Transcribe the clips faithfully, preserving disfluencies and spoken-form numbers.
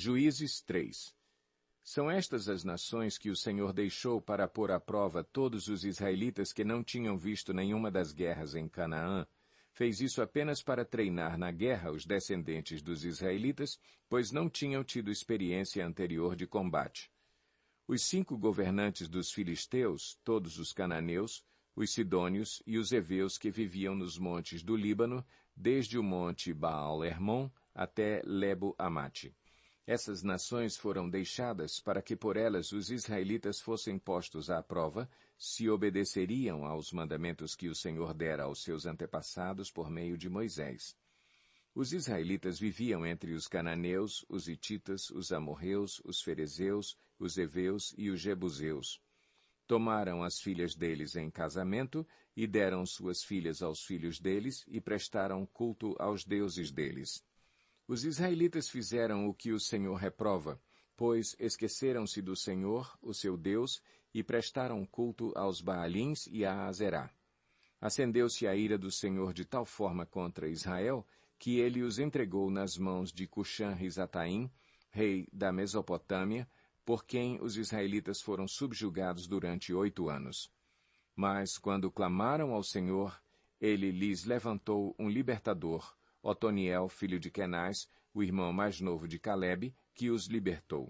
Juízes três. São estas as nações que o Senhor deixou para pôr à prova todos os israelitas que não tinham visto nenhuma das guerras em Canaã. Fez isso apenas para treinar na guerra os descendentes dos israelitas, pois não tinham tido experiência anterior de combate. Os cinco governantes dos filisteus, todos os cananeus, os sidônios e os heveus que viviam nos montes do Líbano, desde o monte Baal-Hermon até Lebo-Amate. Essas nações foram deixadas para que por elas os israelitas fossem postos à prova, se obedeceriam aos mandamentos que o Senhor dera aos seus antepassados por meio de Moisés. Os israelitas viviam entre os cananeus, os hititas, os amorreus, os ferezeus, os heveus e os jebuseus. Tomaram as filhas deles em casamento e deram suas filhas aos filhos deles e prestaram culto aos deuses deles. Os israelitas fizeram o que o Senhor reprova, pois esqueceram-se do Senhor, o seu Deus, e prestaram culto aos Baalins e a Azerá. Acendeu-se a ira do Senhor de tal forma contra Israel, que ele os entregou nas mãos de Cuxã-Risataim, rei da Mesopotâmia, por quem os israelitas foram subjugados durante oito anos. Mas, quando clamaram ao Senhor, ele lhes levantou um libertador, Otoniel, filho de Kenaz, o irmão mais novo de Calebe, que os libertou.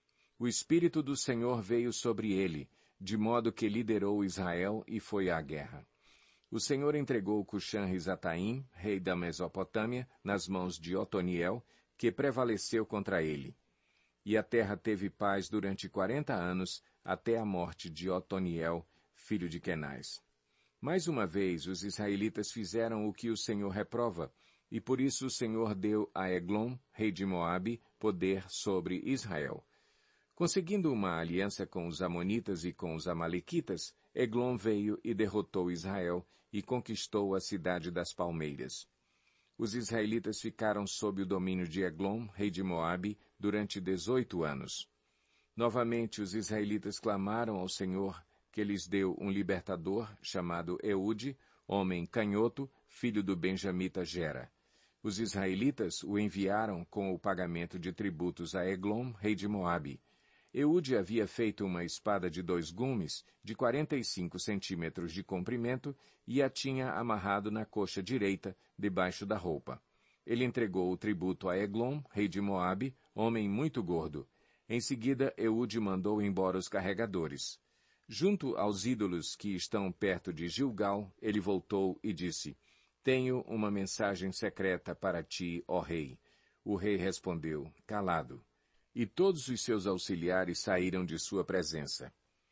O Espírito do Senhor veio sobre ele, de modo que liderou Israel e foi à guerra. O Senhor entregou Cuxã-Risataim, rei da Mesopotâmia, nas mãos de Otoniel, que prevaleceu contra ele. E a terra teve paz durante quarenta anos, até a morte de Otoniel, filho de Kenaz. Mais uma vez os israelitas fizeram o que o Senhor reprova, e por isso o Senhor deu a Eglon, rei de Moabe, poder sobre Israel. Conseguindo uma aliança com os amonitas e com os amalequitas, Eglon veio e derrotou Israel e conquistou a cidade das palmeiras. Os israelitas ficaram sob o domínio de Eglon, rei de Moabe, durante dezoito anos. Novamente os israelitas clamaram ao Senhor, que lhes deu um libertador, chamado Eude, homem canhoto, filho do benjamita Gera. Os israelitas o enviaram com o pagamento de tributos a Eglon, rei de Moabe. Eude havia feito uma espada de dois gumes, de quarenta e cinco centímetros de comprimento, e a tinha amarrado na coxa direita, debaixo da roupa. Ele entregou o tributo a Eglon, rei de Moabe, homem muito gordo. Em seguida, Eude mandou embora os carregadores. Junto aos ídolos que estão perto de Gilgal, ele voltou e disse: Tenho uma mensagem secreta para ti, ó rei. O rei respondeu: Calado. E todos os seus auxiliares saíram de sua presença.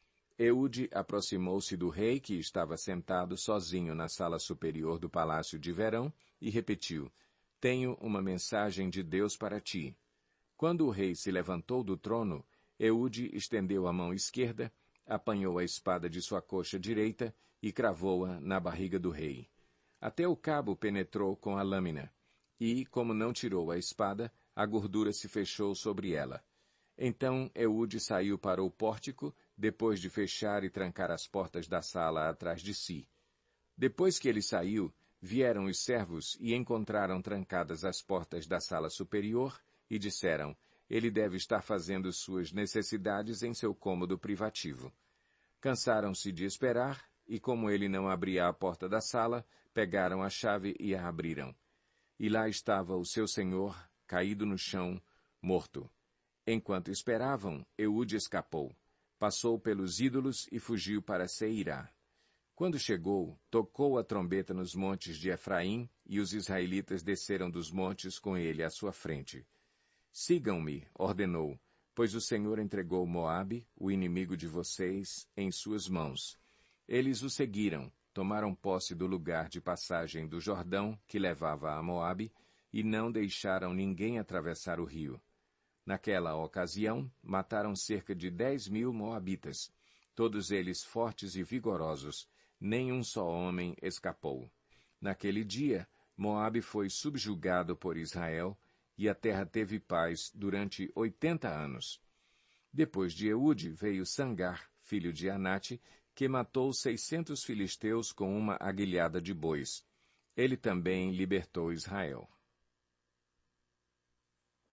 Eude aproximou-se do rei, que estava sentado sozinho na sala superior do palácio de verão, e repetiu: Tenho uma mensagem de Deus para ti. Quando o rei se levantou do trono, Eude estendeu a mão esquerda, apanhou a espada de sua coxa direita e cravou-a na barriga do rei. Até o cabo penetrou com a lâmina, e, como não tirou a espada, a gordura se fechou sobre ela. Então Eude saiu para o pórtico, depois de fechar e trancar as portas da sala atrás de si. Depois que ele saiu, vieram os servos e encontraram trancadas as portas da sala superior e disseram: Ele deve estar fazendo suas necessidades em seu cômodo privativo. Cansaram-se de esperar, e como ele não abria a porta da sala, pegaram a chave e a abriram. E lá estava o seu senhor, caído no chão, morto. Enquanto esperavam, Eude escapou. Passou pelos ídolos e fugiu para Seirá. Quando chegou, tocou a trombeta nos montes de Efraim, e os israelitas desceram dos montes com ele à sua frente. Sigam-me, ordenou, pois o Senhor entregou Moabe, o inimigo de vocês, em suas mãos. Eles o seguiram, tomaram posse do lugar de passagem do Jordão, que levava a Moabe, e não deixaram ninguém atravessar o rio. Naquela ocasião, mataram cerca de dez mil moabitas, todos eles fortes e vigorosos, nem um só homem escapou. Naquele dia, Moabe foi subjugado por Israel, e a terra teve paz durante oitenta anos. Depois de Eude veio Sangar, filho de Anate, que matou seiscentos filisteus com uma aguilhada de bois. Ele também libertou Israel.